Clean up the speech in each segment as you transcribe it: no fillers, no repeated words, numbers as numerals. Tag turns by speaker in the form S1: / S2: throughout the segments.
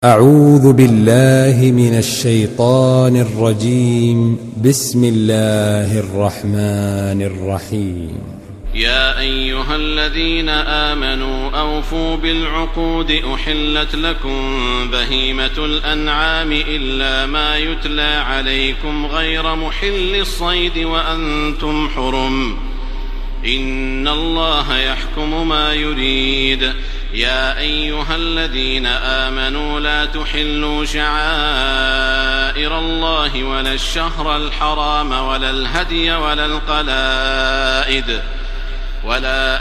S1: أعوذ بالله من الشيطان الرجيم. بسم الله الرحمن الرحيم.
S2: يا أيها الذين آمنوا أوفوا بالعقود أحلت لكم بهيمة الأنعام إلا ما يتلى عليكم غير محل الصيد وأنتم حرم إن الله يحكم ما يريد. يا أيها الذين آمنوا لا تحلوا شعائر الله ولا الشهر الحرام ولا الهدي ولا القلائد ولا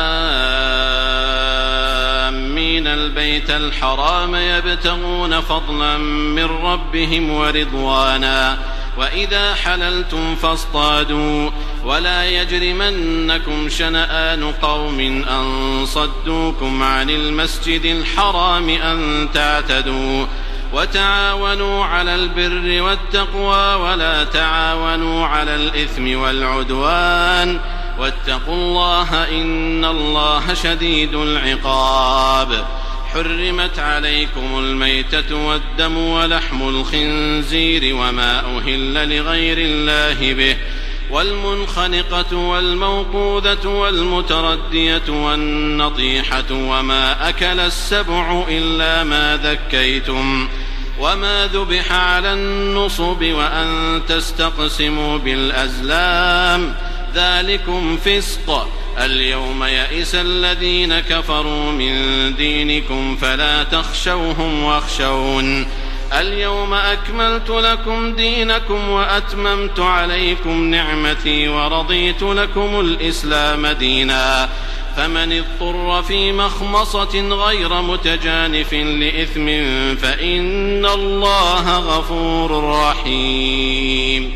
S2: آمين البيت الحرام يبتغون فضلا من ربهم ورضوانا وإذا حللتم فاصطادوا ولا يجرمنكم شنآن قوم أن صدوكم عن المسجد الحرام أن تعتدوا وتعاونوا على البر والتقوى ولا تعاونوا على الإثم والعدوان واتقوا الله إن الله شديد العقاب. حرمت عليكم الميتة والدم ولحم الخنزير وما أهل لغير الله به والمنخنقة والموقوذة والمتردية والنطيحة وما أكل السبع إلا ما ذكيتم وما ذبح على النصب وأن تستقسموا بالأزلام ذلكم فسق. اليوم يئس الذين كفروا من دينكم فلا تخشوهم واخشون اليوم أكملت لكم دينكم وأتممت عليكم نعمتي ورضيت لكم الإسلام دينا فمن اضطر في مخمصة غير متجانف لإثم فإن الله غفور رحيم.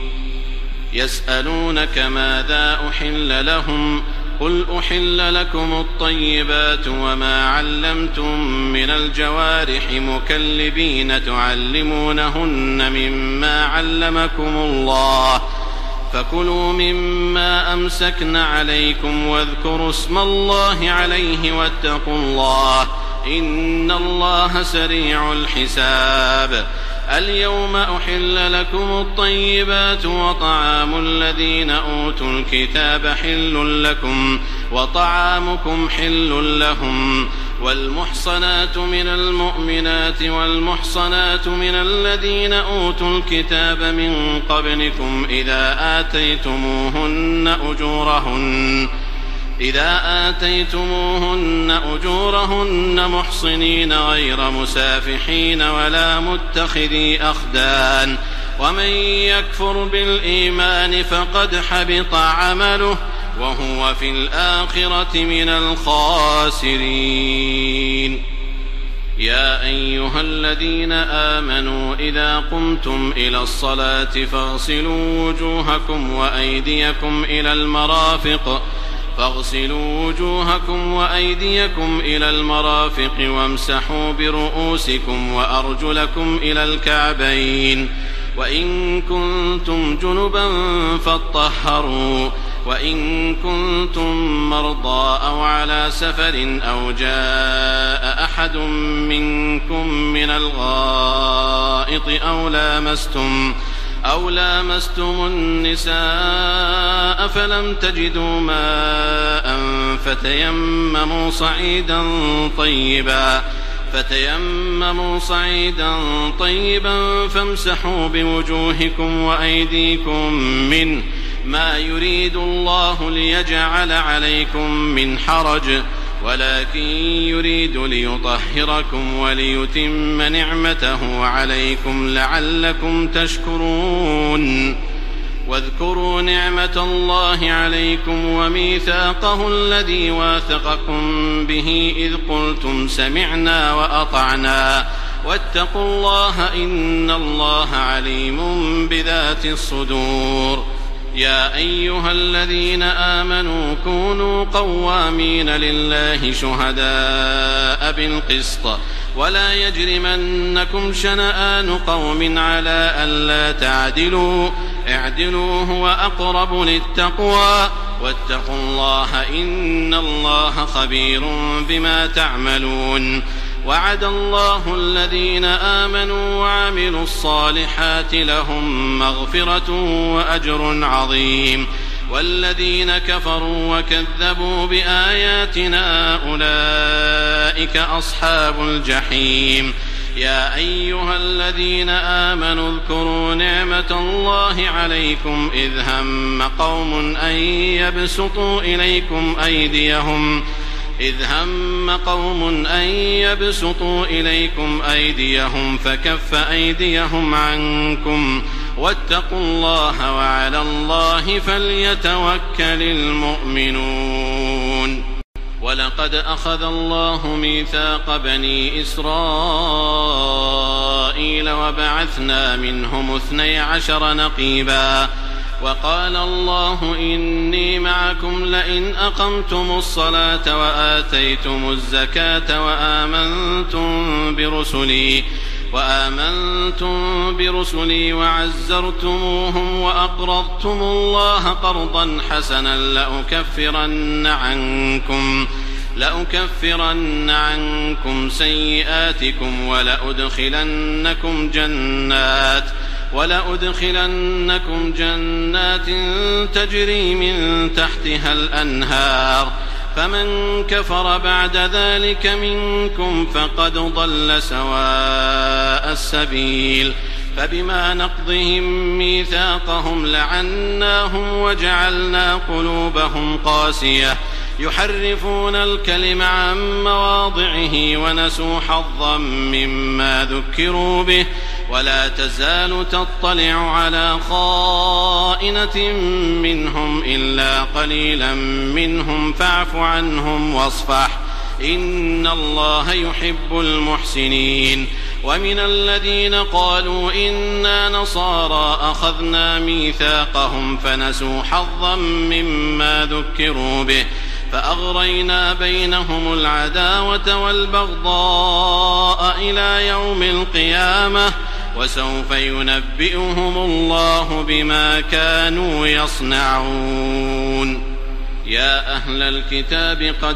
S2: يسألونك ماذا أحل لهم قل أحل لكم الطيبات وما علمتم من الجوارح مكلبين تعلمونهن مما علمكم الله فكلوا مما أمسكن عليكم واذكروا اسم الله عليه واتقوا الله إن الله سريع الحساب. اليوم أحل لكم الطيبات وطعام الذين أوتوا الكتاب حل لكم وطعامكم حل لهم والمحصنات من المؤمنات والمحصنات من الذين أوتوا الكتاب من قبلكم إذا آتيتموهن أجورهن محصنين غير مسافحين ولا متخذي أخدان ومن يكفر بالإيمان فقد حبط عمله وهو في الآخرة من الخاسرين. يا أيها الذين آمنوا إذا قمتم إلى الصلاة فاغسلوا وأيديكم إلى المرافق وامسحوا برؤوسكم وأرجلكم إلى الكعبين وإن كنتم جنبا فاطهروا وإن كنتم مرضى أو على سفر أو جاء أحد منكم من الغائط أو لامستم النساء فلم تجدوا ماء فتيمموا صعيدا طيبا فامسحوا بوجوهكم وأيديكم منه ما يريد الله ليجعل عليكم من حرج ولكن يريد ليطهركم وليتم نعمته عليكم لعلكم تشكرون. واذكروا نعمة الله عليكم وميثاقه الذي واثقكم به إذ قلتم سمعنا وأطعنا واتقوا الله إن الله عليم بذات الصدور. يا أيها الذين آمنوا كونوا قوامين لله شهداء بالقسط ولا يجرمنكم شنآن قوم على ألا تعدلوا اعدلوا هو أقرب للتقوى واتقوا الله إن الله خبير بما تعملون. وعد الله الذين آمنوا وعملوا الصالحات لهم مغفرة وأجر عظيم والذين كفروا وكذبوا بآياتنا أولئك أصحاب الجحيم يا أيها الذين آمنوا اذكروا نعمة الله عليكم إذ هم قوم أن يبسطوا إليكم أيديهم فكف أيديهم عنكم واتقوا الله وعلى الله فليتوكل المؤمنون ولقد أخذ الله ميثاق بني إسرائيل وبعثنا منهم 12 نقيبا وقال الله إني معكم لئن أقمتم الصلاة وآتيتم الزكاة وآمنتم برسلي وعزرتموهم وأقرضتم الله قرضا حسنا لأكفرن عنكم سيئاتكم ولأدخلنكم جنات تجري من تحتها الأنهار فمن كفر بعد ذلك منكم فقد ضل سواء السبيل فبما نقضهم ميثاقهم لعناهم وجعلنا قلوبهم قاسية يحرفون الكلم عن مواضعه ونسوا حظا مما ذكروا به ولا تزال تطلع على خائنة منهم إلا قليلا منهم فاعف عنهم واصفح إن الله يحب المحسنين ومن الذين قالوا إنا نصارى أخذنا ميثاقهم فنسوا حظا مما ذكروا به فأغرينا بينهم العداوة والبغضاء إلى يوم القيامة وسوف ينبئهم الله بما كانوا يصنعون يا أهل الكتاب قد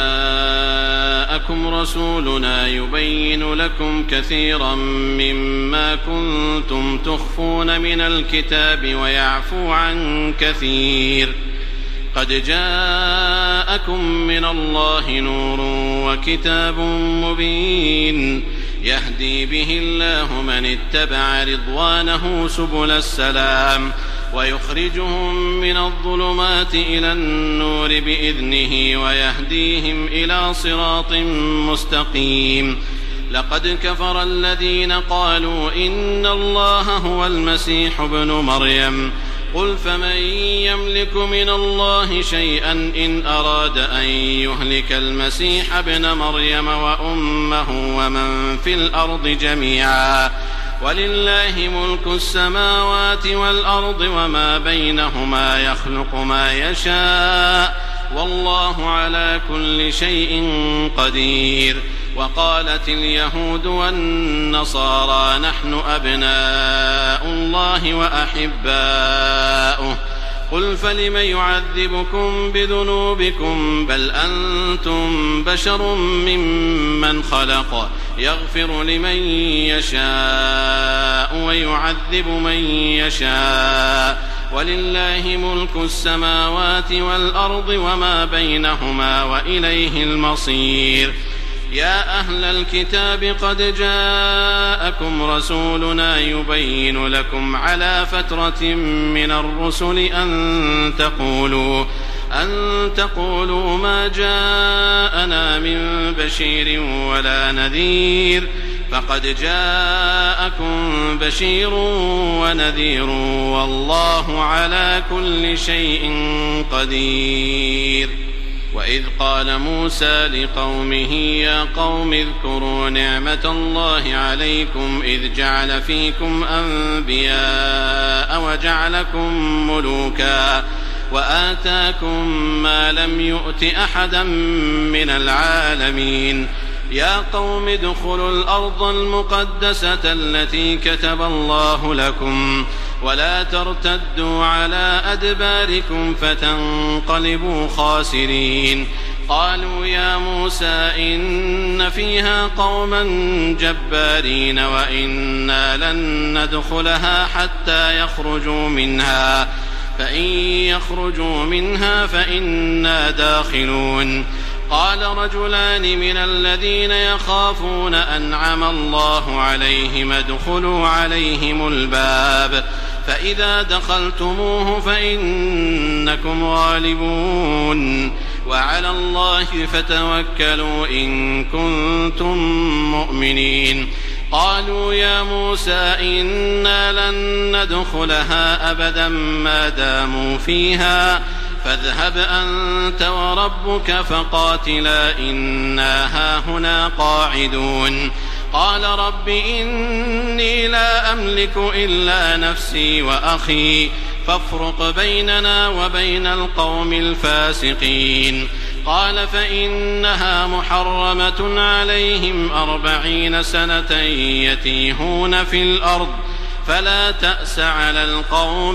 S2: جاءكم رسولنا يبين لكم كثيرا مما كنتم تخفون من الكتاب ويعفو عن كثير قد جاءكم من الله نور وكتاب مبين يهدي به الله من اتبع رضوانه سبل السلام ويخرجهم من الظلمات إلى النور بإذنه ويهديهم إلى صراط مستقيم لقد كفر الذين قالوا إن الله هو المسيح ابن مريم قل فمن يملك من الله شيئا إن أراد أن يهلك المسيح ابن مريم وأمه ومن في الأرض جميعا ولله ملك السماوات والأرض وما بينهما يخلق ما يشاء والله على كل شيء قدير وقالت اليهود والنصارى نحن أبناء الله وأحباؤه قل فلم يعذبكم بذنوبكم بل أنتم بشر ممن خلق يغفر لمن يشاء ويعذب من يشاء ولله ملك السماوات والأرض وما بينهما وإليه المصير يا أهل الكتاب قد جاءكم رسولنا يبين لكم على فترة من الرسل أن تقولوا ما جاءنا من بشير ولا نذير فقد جاءكم بشير ونذير والله على كل شيء قدير وإذ قال موسى لقومه يا قوم اذكروا نعمة الله عليكم إذ جعل فيكم أنبياء وجعلكم ملوكا وآتاكم ما لم يؤت أحدا من العالمين يا قوم ادخلوا الأرض المقدسة التي كتب الله لكم ولا ترتدوا على أدباركم فتنقلبوا خاسرين قالوا يا موسى إن فيها قوما جبارين وإنا لن ندخلها حتى يخرجوا منها فإن يخرجوا منها فإنا داخلون. قال رجلان من الذين يخافون أنعم الله عليهم ادخلوا عليهم الباب فإذا دخلتموه فإنكم غالبون وعلى الله فتوكلوا إن كنتم مؤمنين. قالوا يا موسى إنا لن ندخلها أبدا ما داموا فيها فاذهب أنت وربك فقاتلا إنا هاهنا قاعدون. قال رب إني لا أملك إلا نفسي وأخي فافرق بيننا وبين القوم الفاسقين. قال فإنها محرمة عليهم 40 سنة يتيهون في الأرض فلا تأس على القوم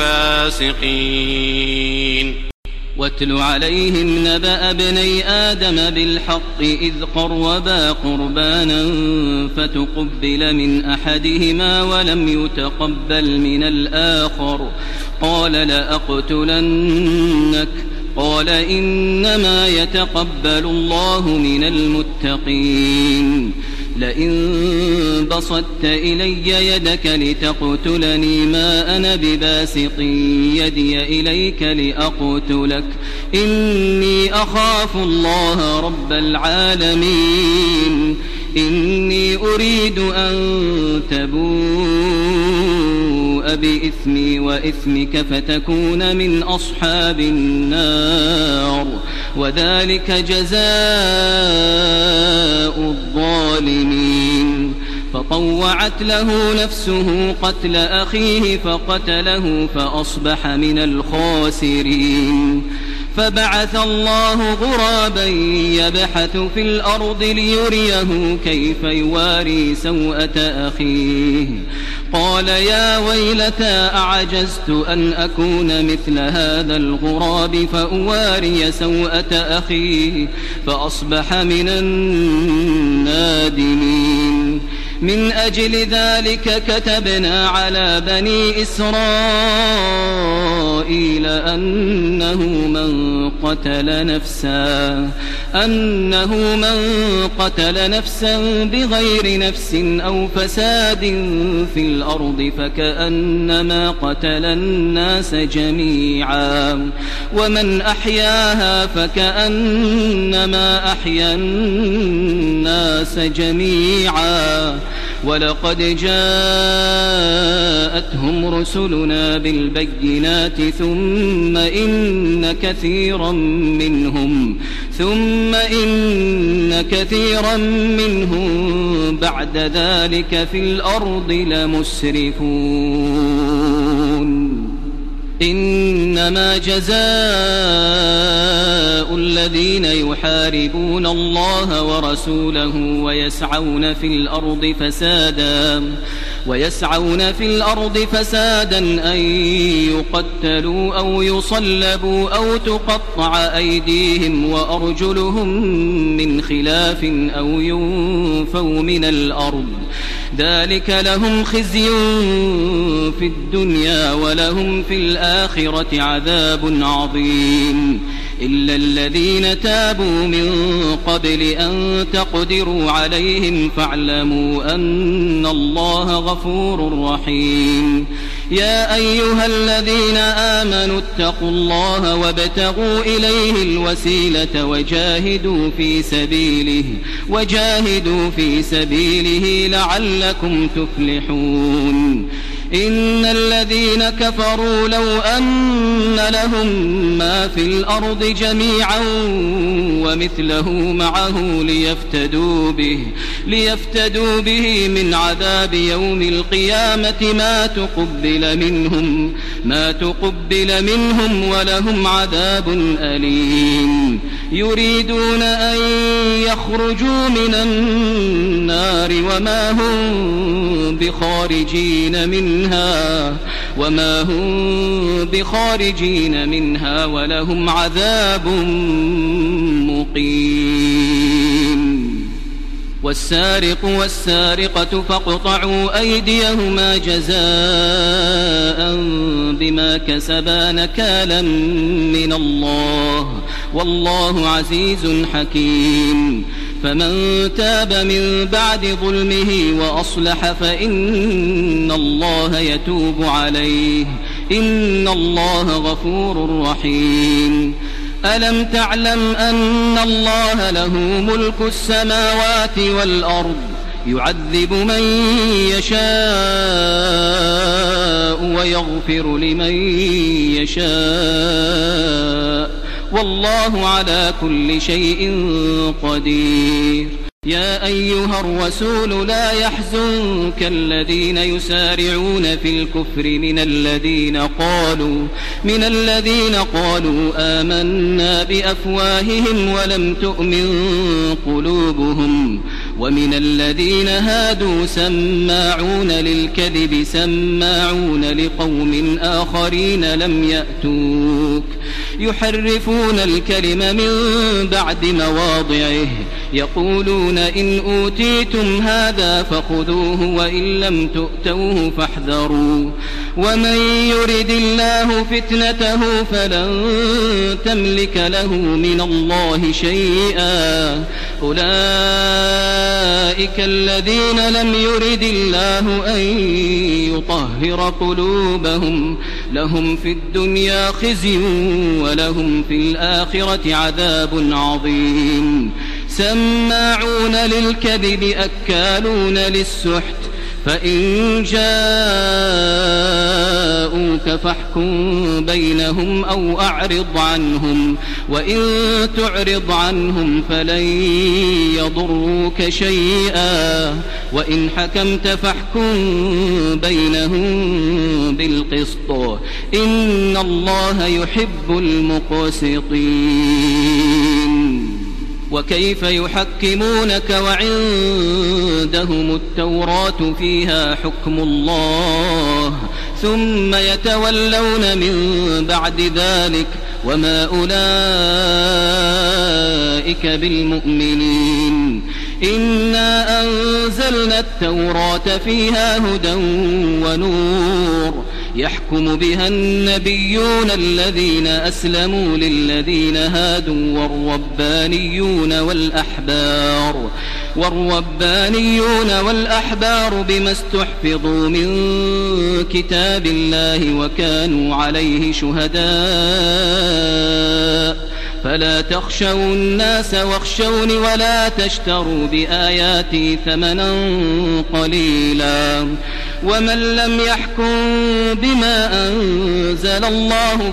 S2: الفاسقين.
S3: واتل عليهم نبأ ابني آدم بالحق إذ قربا قربانا فتقبل من أحدهما ولم يتقبل من الآخر قال لأقتلنك قال إنما يتقبل الله من المتقين. لئن بسطت إلي يدك لتقتلني ما أنا بباسط يدي إليك لأقتلك إني أخاف الله رب العالمين. إني أريد أن تبوء بإثمي وإثمك فتكون من أصحاب النار وذلك جزاء الظالمين. فطوعت له نفسه قتل أخيه فقتله فأصبح من الخاسرين. فبعث الله غرابا يبحث في الأرض ليريه كيف يواري سوءة أخيه قال يا ويلتى أعجزت أن أكون مثل هذا الغراب فأواري سوءة أخيه فأصبح من النادمين. من أجل ذلك كتبنا على بني إسرائيل أنه من قتل نفسا بغير نفس أو فساد في الأرض فكأنما قتل الناس جميعا ومن أحياها فكأنما أحيا الناس جميعا. ولقد جاءتهم رسلنا بالبينات ثم إن كثيرا منهم بعد ذلك في الأرض لمسرفون. إنما جزاء الذين يحاربون الله ورسوله ويسعون في الأرض فسادا أن يقتلوا أو يصلبوا أو تقطع أيديهم وأرجلهم من خلاف أو ينفوا من الأرض ذلك لهم خزي في الدنيا ولهم في الآخرة عذاب عظيم. إلا الذين تابوا من قبل أن تقدروا عليهم فاعلموا أن الله غفور رحيم. يا أيها الذين آمنوا اتقوا الله وابتغوا إليه الوسيلة وجاهدوا في سبيله لعلكم تفلحون. إن الذين كفروا لو أن لهم ما في الأرض جميعا ومثله معه ليفتدوا به من عذاب يوم القيامة ما تقبل منهم ولهم عذاب أليم. يريدون أن يخرجوا من النار وما هم بخارجين منها منها وما هم بخارجين منها ولهم عذاب مقيم. والسارق والسارقة فاقطعوا أيديهما جزاء بما كسبا نكالا من الله والله عزيز حكيم. فمن تاب من بعد ظلمه وأصلح فإن الله يتوب عليه إن الله غفور رحيم. ألم تعلم أن الله له ملك السماوات والأرض يعذب من يشاء ويغفر لمن يشاء والله على كل شيء قدير. يا أيها الرسول لا يحزنك الذين يسارعون في الكفر من الذين قالوا آمنا بأفواههم ولم تؤمن قلوبهم ومن الذين هادوا سماعون للكذب سماعون لقوم آخرين لم يأتوك يحرفون الكلم من بعد مواضعه يقولون إن أوتيتم هذا فخذوه وإن لم تؤتوه فاحذروا ومن يرد الله فتنته فلن تملك له من الله شيئا أولئك الذين لم يرد الله أن يطهر قلوبهم لهم في الدنيا خزي ولهم في الآخرة عذاب عظيم. سماعون للكذب أكالون للسحت فإن جاءوك فاحكم بينهم أو أعرض عنهم وإن تعرض عنهم فلن يضروك شيئا وإن حكمت فاحكم بينهم بالقسط إن الله يحب المقسطين. وكيف يحكمونك وعندهم التوراة فيها حكم الله ثم يتولون من بعد ذلك وما أولئك بالمؤمنين. إنا أنزلنا التوراة فيها هدى ونور يحكم بها النبيون الذين أسلموا للذين هادوا والربانيون والأحبار بما استحفظوا من كتاب الله وكانوا عليه شهداء فلا تخشوا الناس واخشوني ولا تشتروا بآياتي ثمنا قليلا ومن لم يحكم بما أنزل الله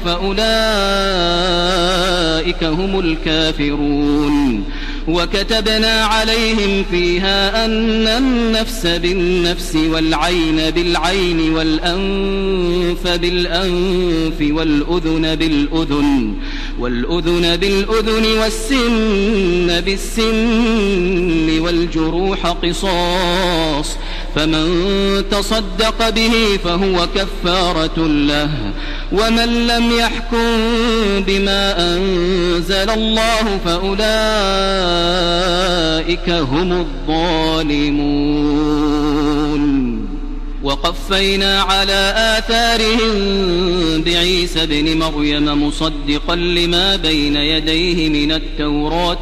S3: فأولئك هم الكافرون. وكتبنا عليهم فيها أن النفس بالنفس والعين بالعين والأنف بالأنف والأذن بالأذن والسن بالسن والجروح قصاص فمن تصدق به فهو كفارة له ومن لم يحكم بما أنزل الله فأولئك هم الظالمون. وقفينا على آثارهم بعيسى ابن مريم مصدقا لما بين يديه من التوراة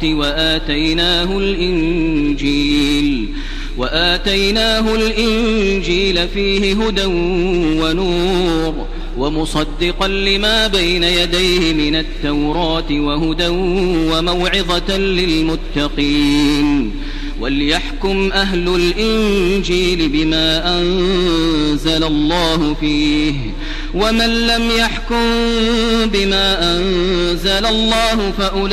S3: وآتيناه الإنجيل فيه هدى ونور ومصدقا لما بين يديه من التوراة وهدى وموعظة للمتقين. وليحكم أهل الإنجيل بما أنزل الله فيه ومن لم يحكم بما أنزل الله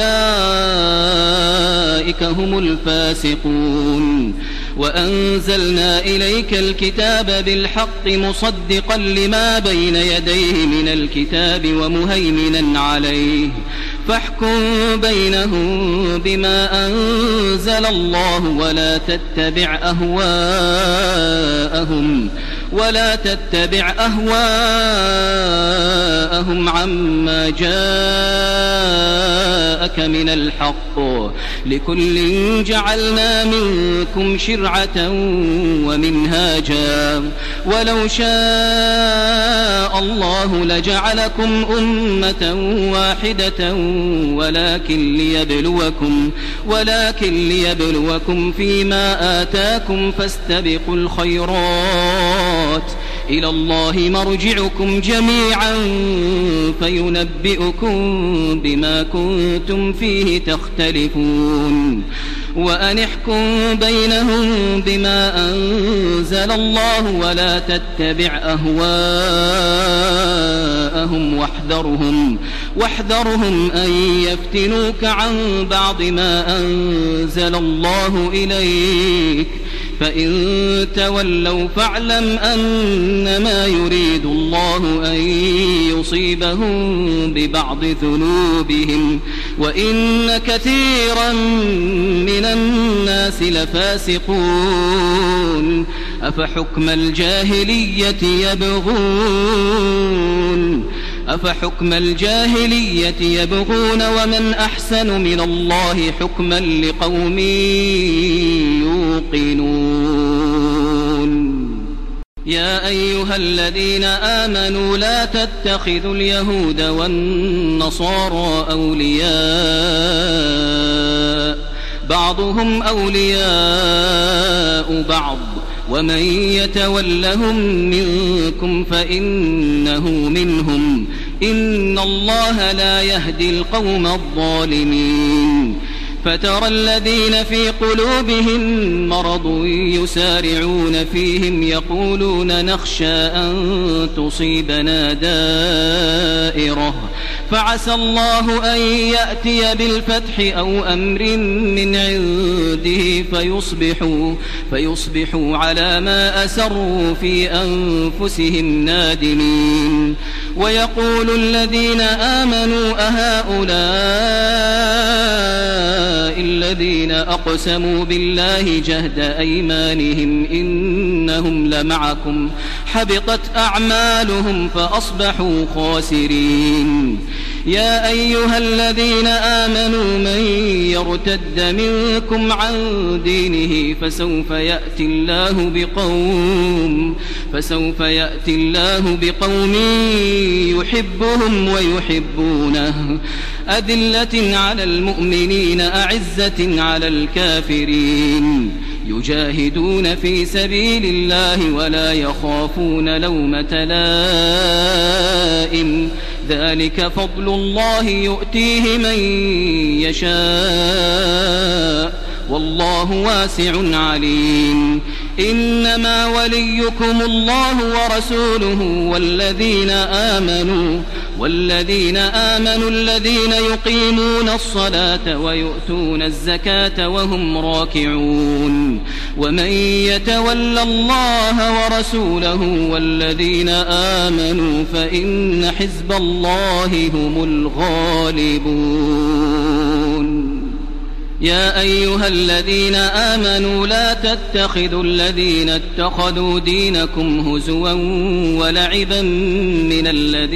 S3: فأولئك هم الفاسقون. وأنزلنا إليك الكتاب بالحق مصدقا لما بين يديه من الكتاب ومهيمنا عليه فاحكم بينهم بما أنزل الله ولا تتبع أهواءهم ولا تتبع أهواءهم عما جاءك من الحق لكل جعلنا منكم شرعة ومنهاجا ولو شاء الله لجعلكم أمة واحدة ولكن ليبلوكم فيما آتاكم فاستبقوا الخيرات إلى الله مرجعكم جميعا فينبئكم بما كنتم فيه تختلفون وأن احكم بينهم بما أنزل الله ولا تتبع أهواءهم واحذرهم أن يفتنوك عن بعض ما أنزل الله إليك فإن تولوا فاعلم أنما يريد الله أن يصيبهم ببعض ذنوبهم وإن كثيرا من الناس لفاسقون أفحكم الجاهلية يبغون ومن أحسن من الله حكما لقوم يوقنون يا أيها الذين آمنوا لا تتخذوا اليهود والنصارى أولياء بعضهم أولياء بعض ومن يتولهم منكم فإنه منهم إن الله لا يهدي القوم الظالمين فترى الذين في قلوبهم مرض يسارعون فيهم يقولون نخشى أن تصيبنا دائرة فعسى الله أن يأتي بالفتح أو أمر من عنده فيصبحوا على ما أسروا في أنفسهم نادمين ويقول الذين آمنوا أهؤلاء الذين أقسموا بالله جهد أيمانهم إنهم لمعكم حبطت أعمالهم فأصبحوا خاسرين يا أيها الذين آمنوا من يرتد منكم عن دينه فسوف يأتي الله بقوم يحبهم ويحبونه أذلة على المؤمنين أعزة على الكافرين يجاهدون في سبيل الله ولا يخافون لومة لائم ذلك فضل الله يؤتيه من يشاء والله واسع عليم إنما وليكم الله ورسوله والذين آمنوا الذين يقيمون الصلاة ويؤتون الزكاة وهم راكعون ومن يتول الله ورسوله والذين آمنوا فإن حزب الله هم الغالبون يا أيها الذين آمنوا لا تتخذوا الذين اتخذوا دينكم هزوا ولعبا من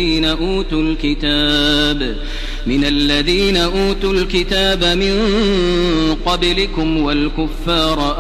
S3: الذين أوتوا الكتاب من قبلكم والكفار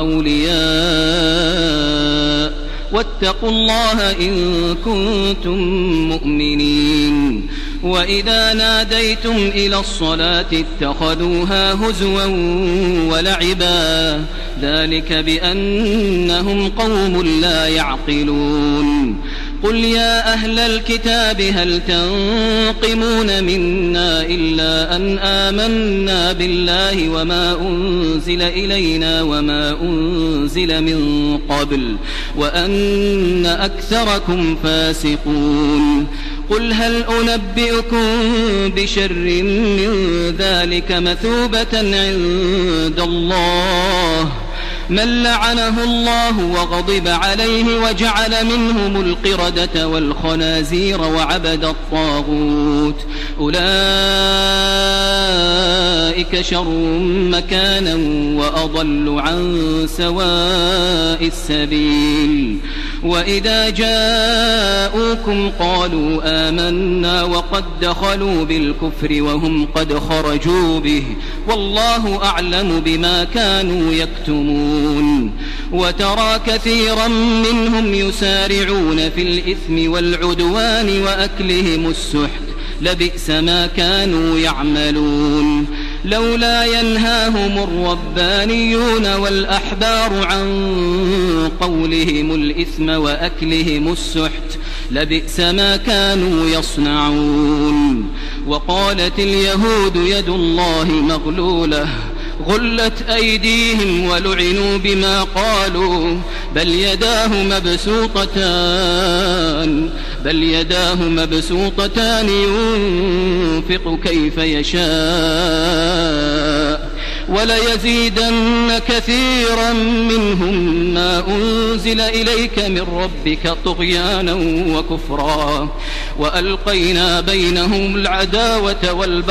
S3: أولياء واتقوا الله إن كنتم مؤمنين وإذا ناديتم إلى الصلاة اتخذوها هزوا ولعبا ذلك بأنهم قوم لا يعقلون قل يا أهل الكتاب هل تنقمون منا إلا أن آمنا بالله وما أنزل إلينا وما أنزل من قبل وأن أكثركم فاسقون قل هل أنبئكم بشر من ذلك مثوبة عند الله من لعنه الله وغضب عليه وجعل منهم القردة والخنازير وعبد الطاغوت أولئك شر مكانا وأضل عن سواء السبيل وإذا جاءوكم قالوا آمنا وقد دخلوا بالكفر وهم قد خرجوا به والله أعلم بما كانوا يكتمون وترى كثيرا منهم يسارعون في الإثم والعدوان وأكلهم السحت لبئس ما كانوا يعملون لولا ينهاهم الربانيون والأحبار عن قولهم الإثم وأكلهم السحت لبئس ما كانوا يصنعون وقالت اليهود يد الله مغلولة غلت أيديهم ولعنوا بما قالوا بل يداه مبسوطتان ينفق كيف يشاء وليزيدن كثيرا منهم ما أنزل إليك من ربك طغيانا وكفرا وألقينا بينهم العداوة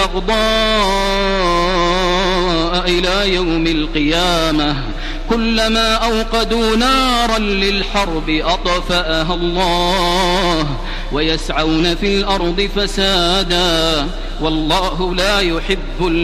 S3: والبغضاء إلى يوم القيامة كلما أوقدوا نارا للحرب أطفأها الله ويسعون في الأرض فسادا والله لا يحب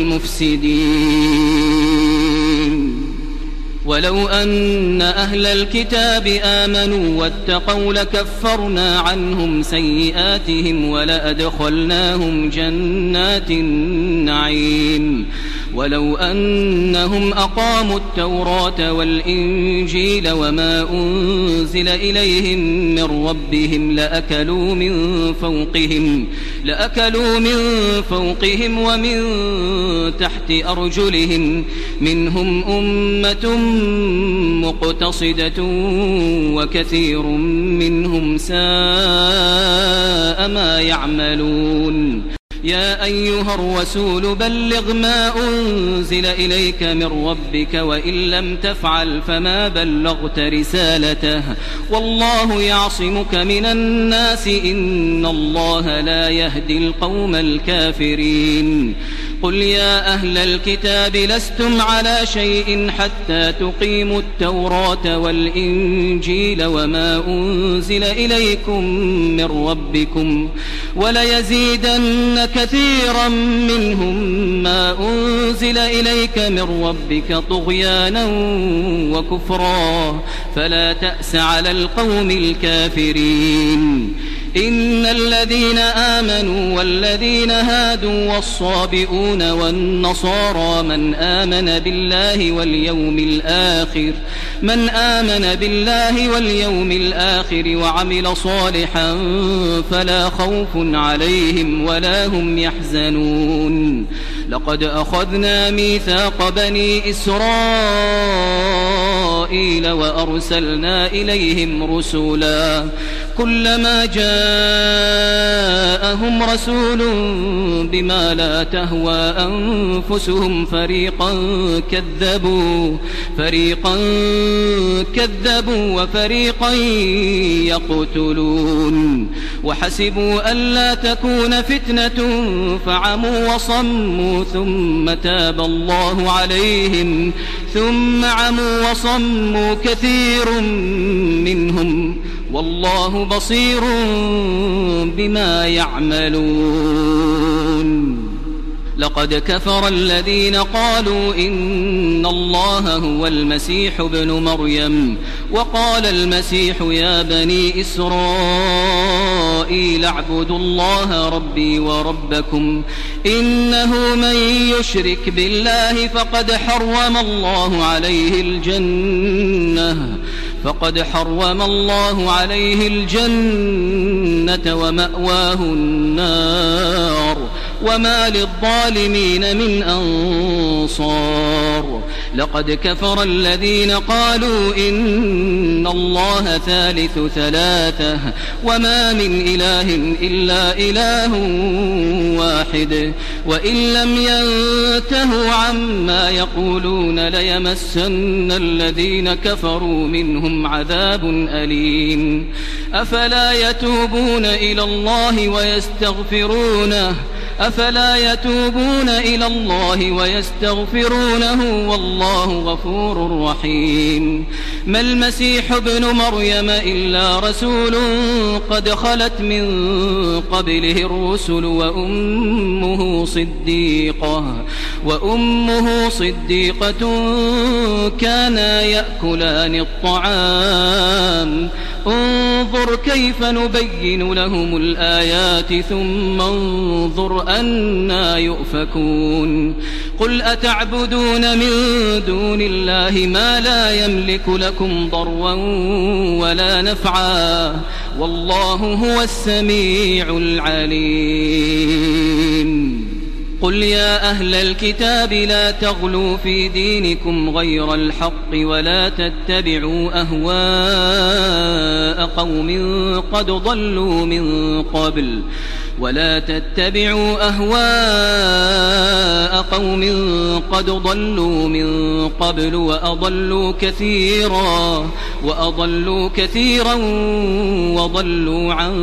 S3: المفسدين ولو أن أهل الكتاب آمنوا واتقوا لكفرنا عنهم سيئاتهم ولأدخلناهم جنات النعيم ولو أنهم أقاموا التوراة والإنجيل وما أنزل إليهم من ربهم لأكلوا من فوقهم ومن تحت أرجلهم منهم أمة مقتصدة وكثير منهم ساء ما يعملون يا أيها الرسول بلغ ما أنزل إليك من ربك وإن لم تفعل فما بلغت رسالته والله يعصمك من الناس إن الله لا يهدي القوم الكافرين قل يا أهل الكتاب لستم على شيء حتى تقيموا التوراة والإنجيل وما أنزل إليكم من ربكم وليزيدن كثيرا منهم ما أنزل إليك من ربك طغيانا وكفرا فلا تأس على القوم الكافرين إن الذين آمنوا والذين هادوا والصابئون والنصارى من آمن بالله واليوم الآخر وعمل صالحا فلا خوف عليهم ولا هم يحزنون لقد أخذنا ميثاق بني إسرائيل وأرسلنا إليهم رسلا كلما جاءهم رسول بما لا تهوى أنفسهم فريقا كذبوا وفريقا يقتلون وحسبوا ألا تكون فتنة فعموا وصموا ثم تاب الله عليهم ثم عموا وصموا كثير منهم والله بصير بما يعملون لقد كفر الذين قالوا إن الله هو المسيح ابن مريم وقال المسيح يا بني إسرائيل اعبدوا الله ربي وربكم إنه من يشرك بالله فقد حرم الله عليه الجنة ومأواه النار وما للظالمين من أنصار لقد كفر الذين قالوا إن الله ثالث ثلاثة وما من إله إلا إله واحد وإن لم ينتهوا عما يقولون ليمسن الذين كفروا منهم عذاب أليم أفلا يتوبون إلى الله ويستغفرونه أفلا يتوبون إلى الله ويستغفرونه والله غفور رحيم. ما المسيح ابن مريم إلا رسول قد خلت من قبله الرسل وأمه صديقة كانا يأكلان الطعام انظر كيف نبين لهم الآيات ثم انظر أنا يؤفكون. قل أتعبدون من دون الله ما لا يملك لكم ضرا ولا نفعا والله هو السميع العليم. قل يا أهل الكتاب لا تغلوا في دينكم غير الحق ولا تتبعوا أهواء قوم قد ضلوا من قبل وأضلوا كثيرا وضلوا عن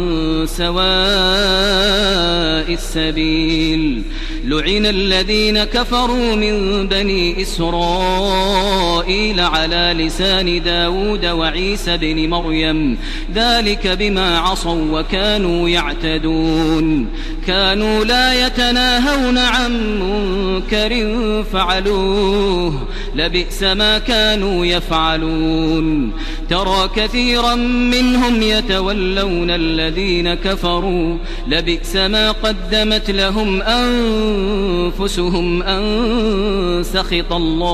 S3: سواء السبيل. لعن الذين كفروا من بني إسرائيل على لسان داود وعيسى بن مريم ذلك بما عصوا وكانوا يعتدون. كانوا لا يتناهون عن منكر فعلوه لبئس ما كانوا يفعلون. ترى كثيرا منهم يتولون الذين كفروا لبئس ما قدمت لهم أنفسهم أن سخط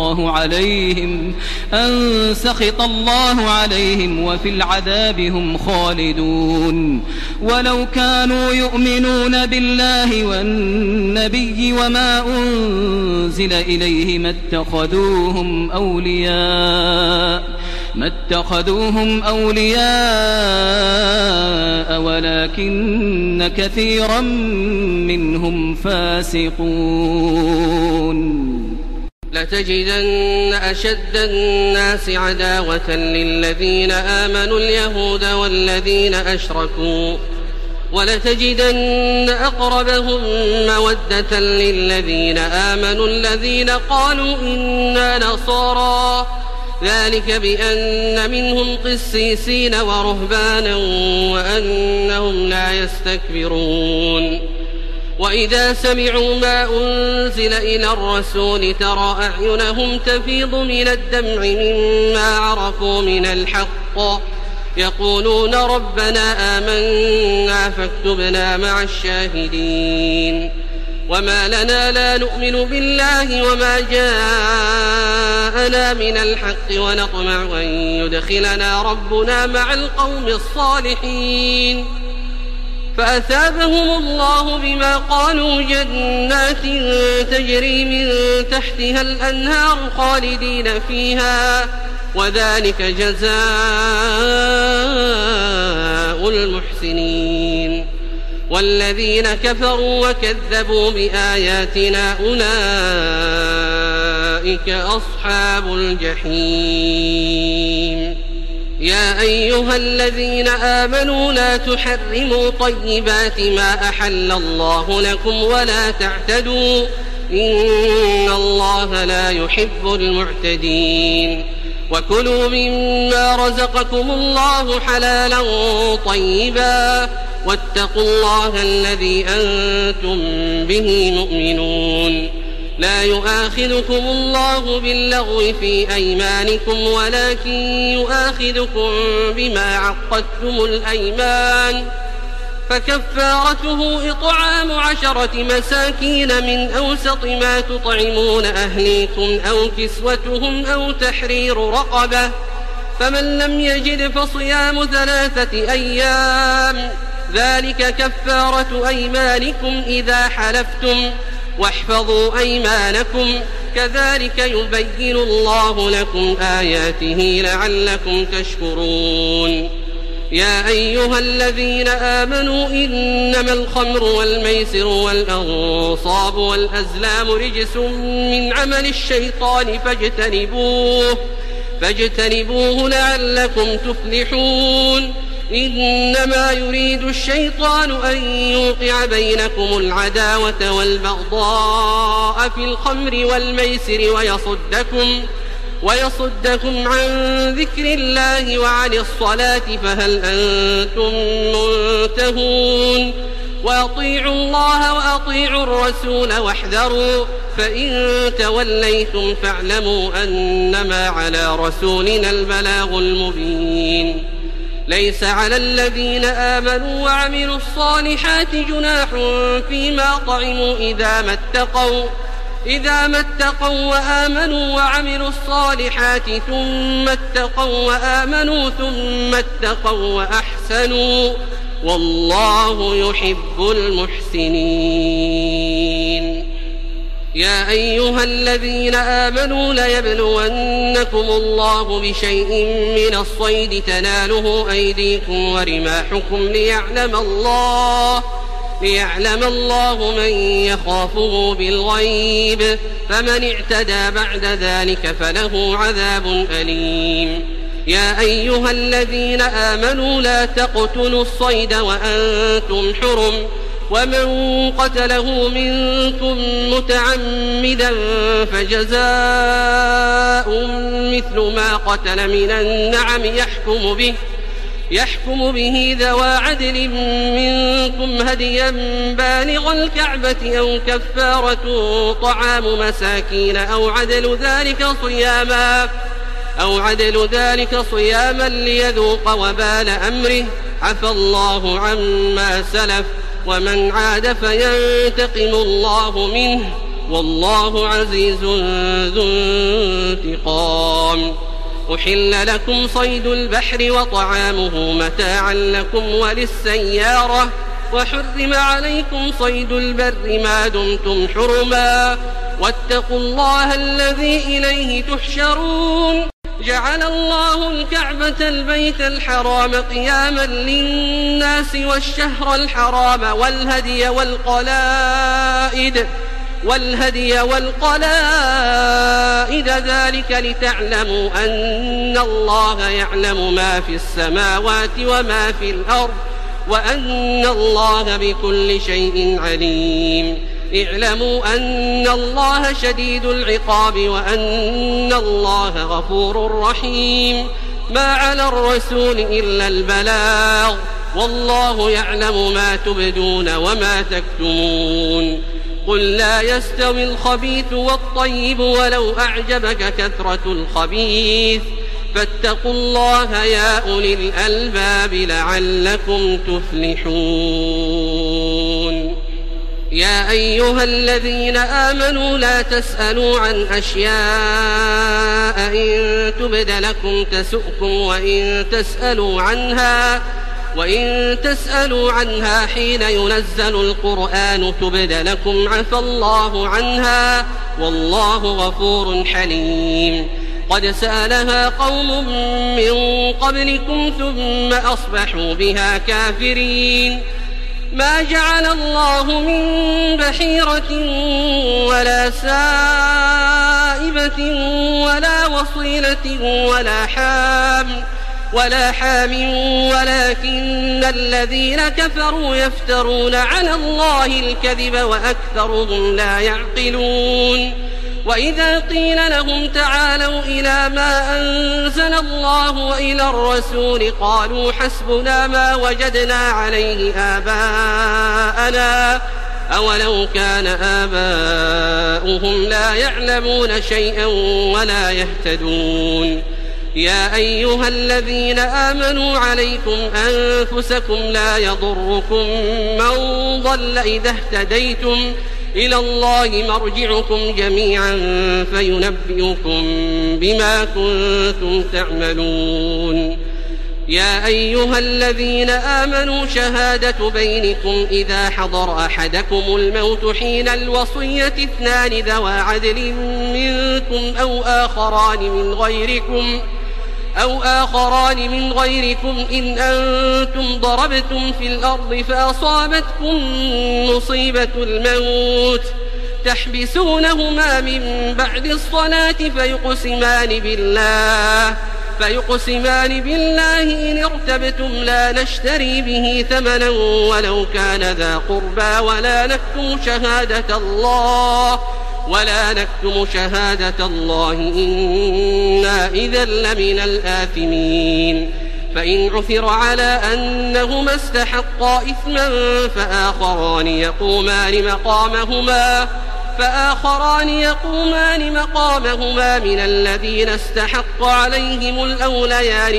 S3: الله عليهم وفي العذاب هم خالدون. ولو كانوا يؤمنون بالله والنبي وما أنزل إليه ما اتخذوهم أولياء ولكن كثيرا منهم فاسقون.
S4: لتجدن أشد الناس عداوة للذين آمنوا اليهود والذين أشركوا ولتجدن أقربهم مودة للذين آمنوا الذين قالوا إنا نصارى ذلك بأن منهم قسيسين ورهبانا وأنهم لا يستكبرون. وإذا سمعوا ما أنزل إلى الرسول ترى أعينهم تفيض من الدمع مما عرفوا من الحق يقولون ربنا آمنا فاكتبنا مع الشاهدين. وما لنا لا نؤمن بالله وما جاءنا من الحق ونطمع أن يدخلنا ربنا مع القوم الصالحين. فأثابهم الله بما قالوا جنات تجري من تحتها الأنهار خالدين فيها وذلك جزاء المحسنين. والذين كفروا وكذبوا بآياتنا أولئك أصحاب الجحيم. يا أيها الذين آمنوا لا تحرموا طيبات ما أحل الله لكم ولا تعتدوا إن الله لا يحب المعتدين. وكلوا مما رزقكم الله حلالا طيبا واتقوا الله الذي أنتم به مؤمنون. لا يؤاخذكم الله باللغو في أيمانكم ولكن يؤاخذكم بما عقدتم الأيمان فكفارته إطعام 10 مساكين من أوسط ما تطعمون أهليكم أو كسوتهم أو تحرير رقبة فمن لم يجد فصيام 3 أيام ذلك كفارة أيمانكم إذا حلفتم واحفظوا أيمانكم كذلك يبين الله لكم آياته لعلكم تشكرون. يا أيها الذين آمنوا إنما الخمر والميسر والأنصاب والأزلام رجس من عمل الشيطان فاجتنبوه لعلكم تفلحون. إنما يريد الشيطان أن يوقع بينكم العداوة والبغضاء في الخمر والميسر ويصدكم عن ذكر الله وعن الصلاة فهل أنتم منتهون وأطيعوا الله وأطيعوا الرسول واحذروا فإن توليتم فاعلموا أنما على رسولنا البلاغ المبين ليس على الذين آمنوا وعملوا الصالحات جناح فيما طعموا إذا ما اتقوا وآمنوا وعملوا الصالحات ثم اتقوا وآمنوا ثم اتقوا وأحسنوا والله يحب المحسنين. يا أيها الذين آمنوا ليبلونكم الله بشيء من الصيد تناله أيديكم ورماحكم ليعلم الله من يخافه بالغيب فمن اعتدى بعد ذلك فله عذاب أليم. يا أيها الذين آمنوا لا تقتلوا الصيد وأنتم حرم ومن قتله منكم متعمدا فجزاء مثل ما قتل من النعم يحكم به ذوى عدل منكم هديا بالغ الكعبة أو كفارة طعام مساكين أو عدل ذلك صياما ليذوق وبال أمره عفى الله عما سلف ومن عاد فينتقم الله منه والله عزيز ذو انتقام. أحل لكم صيد البحر وطعامه متاعا لكم وللسيارة وحرم عليكم صيد البر ما دمتم حرما واتقوا الله الذي إليه تحشرون. جعل الله الكعبة البيت الحرام قياما للناس والشهر الحرام والهدي والقلائد ذلك لتعلموا أن الله يعلم ما في السماوات وما في الأرض وأن الله بكل شيء عليم. اعلموا أن الله شديد العقاب وأن الله غفور رحيم. ما على الرسول إلا البلاغ والله يعلم ما تبدون وما تكتمون. قل لا يستوي الخبيث والطيب ولو أعجبك كثرة الخبيث فاتقوا الله يا أولي الألباب لعلكم تفلحون. يا أيها الذين آمنوا لا تسألوا عن أشياء إن تبد لكم تسؤكم وإن تسألوا عنها حين ينزل القرآن تبد لكم عفى الله عنها والله غفور حليم. قد سألها قوم من قبلكم ثم أصبحوا بها كافرين. ما جعل الله من بحيرة ولا سائبة ولا وصيلة ولا حام ولكن الذين كفروا يفترون على الله الكذب وأكثرهم لا يعقلون. وإذا قيل لهم تعالوا إلى ما أنزل الله وإلى الرسول قالوا حسبنا ما وجدنا عليه آباءنا أولو كان آباؤهم لا يعلمون شيئا ولا يهتدون. يا أيها الذين آمنوا عليكم أنفسكم لا يضركم من ضل إذا اهتديتم إلى الله مرجعكم جميعا فينبئكم بما كنتم تعملون. يا أيها الذين آمنوا شهادة بينكم إذا حضر أحدكم الموت حين الوصية اثنان ذوى عدل منكم أو آخران من غيركم إن أنتم ضربتم في الأرض فأصابتكم مصيبة الموت فيقسمان بالله إن ارتبتم لا نشتري به ثمنا ولو كان ذا قربى ولا نكتم شهادة الله إنا إذا لمن الآثمين. فإن عثر على أنهما استحقا إثما فآخران يقومان مقامهما من الذين استحق عليهم الأوليان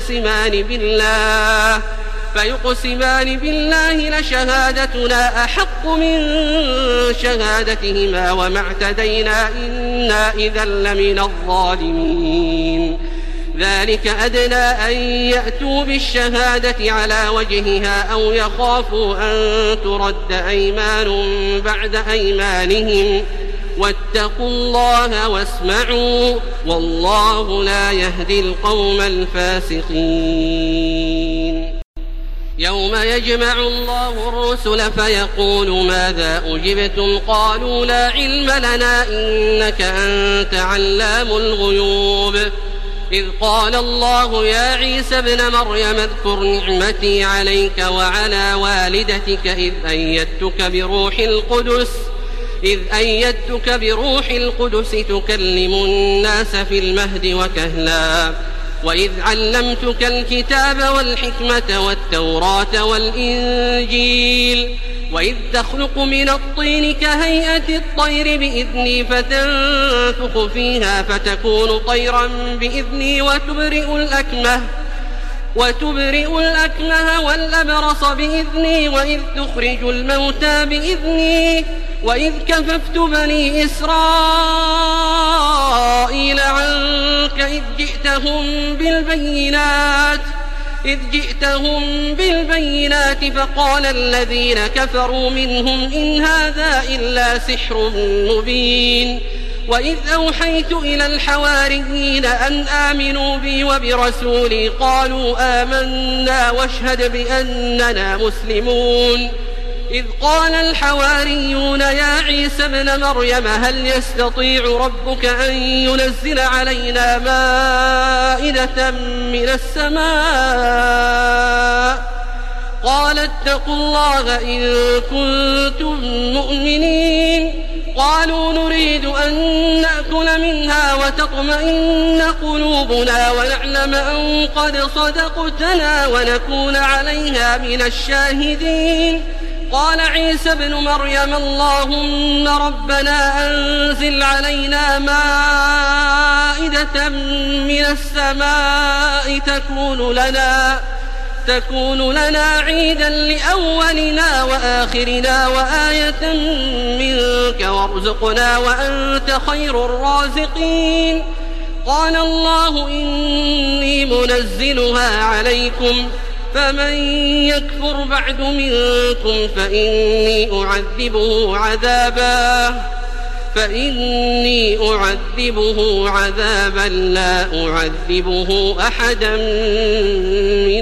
S4: فيقسمان بالله لشهادتنا أحق من شهادتهما وما اعتدينا إنا إذا لمن الظالمين. ذلك أدنى أن يأتوا بالشهادة على وجهها أو يخافوا أن ترد أيمان بعد أيمانهم واتقوا الله واسمعوا والله لا يهدي القوم الفاسقين. يوم يجمع الله الرسل فيقول ماذا أجبتم قالوا لا علم لنا إنك أنت علام الغيوب. إذ قال الله يا عيسى ابن مريم اذكر نعمتي عليك وعلى والدتك إذ أيدتك بروح القدس تكلم الناس في المهد وكهلا وإذ علمتك الكتاب والحكمة والتوراة والإنجيل وإذ تخلق من الطين كهيئة الطير بإذني فتنفخ فيها فتكون طيرا بإذني وتبرئ الأكمه والأبرص بإذني وإذ تخرج الموتى بإذني وإذ كففت بني إسرائيل عنك إذ جئتهم بالبينات فقال الذين كفروا منهم إن هذا إلا سحر مبين. وإذ أوحيت إلى الحواريين أن آمنوا بي وبرسولي قالوا آمنا واشهد بأننا مسلمون. إذ قال الحواريون يا عيسى ابن مريم هل يستطيع ربك أن ينزل علينا مائدة من السماء قال اتقوا الله إن كنتم مؤمنين. قالوا نريد أن نأكل منها وتطمئن قلوبنا ونعلم أن قد صدقتنا ونكون عليها من الشاهدين. قال عيسى ابن مريم اللهم ربنا أنزل علينا مائدة من السماء تكون لنا عيدا لأولنا وآخرنا وآية منك وارزقنا وأنت خير الرازقين. قال الله إني منزلها عليكم فمن يكفر بعد منكم فإني أعذبه عذابا لا أعذبه أحدا من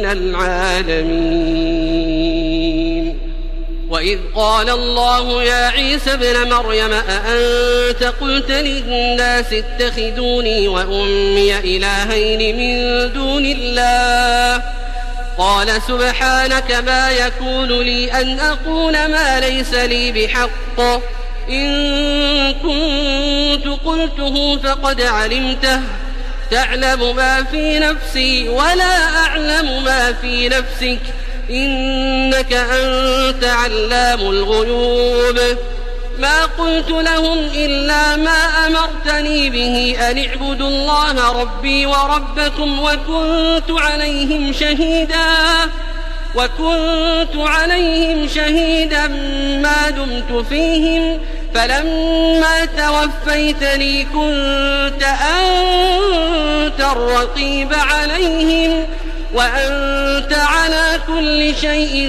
S4: العالمين. وإذ قال الله يا عيسى ابن مريم أأنت قلت للناس اتخذوني وأمي إلهين من دون الله قال سبحانك ما يكون لي أن أقول ما ليس لي بحق إن كنت قلته فقد علمته تعلم ما في نفسي ولا أعلم ما في نفسك إنك أنت علام الغيوب. ما قلت لهم إلا ما أمرتني به أن اعبدوا الله ربي وربكم وكنت عليهم شهيدا ما دمت فيهم فلما توفيتني كنت أنت الرقيب عليهم وأنت على كل شيء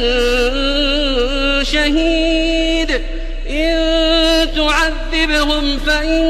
S4: شهيد. إن تعذبهم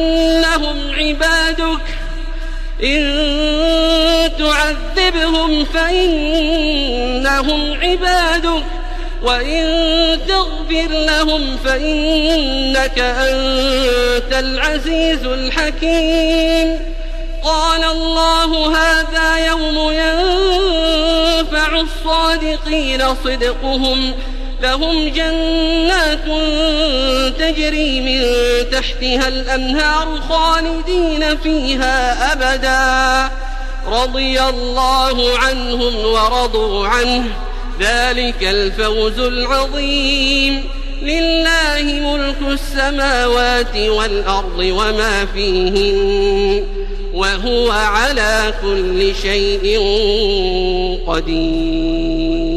S4: فإنهم عبادك وإن تغفر لهم فإنك أنت العزيز الحكيم. قال الله هذا يوم ينفع الصادقين صدقهم لهم جنات تجري من تحتها الأنهار خالدين فيها أبدا رضي الله عنهم ورضوا عنه ذلك الفوز العظيم لله ملك السماوات والأرض وما فيهن وهو على كل شيء قدير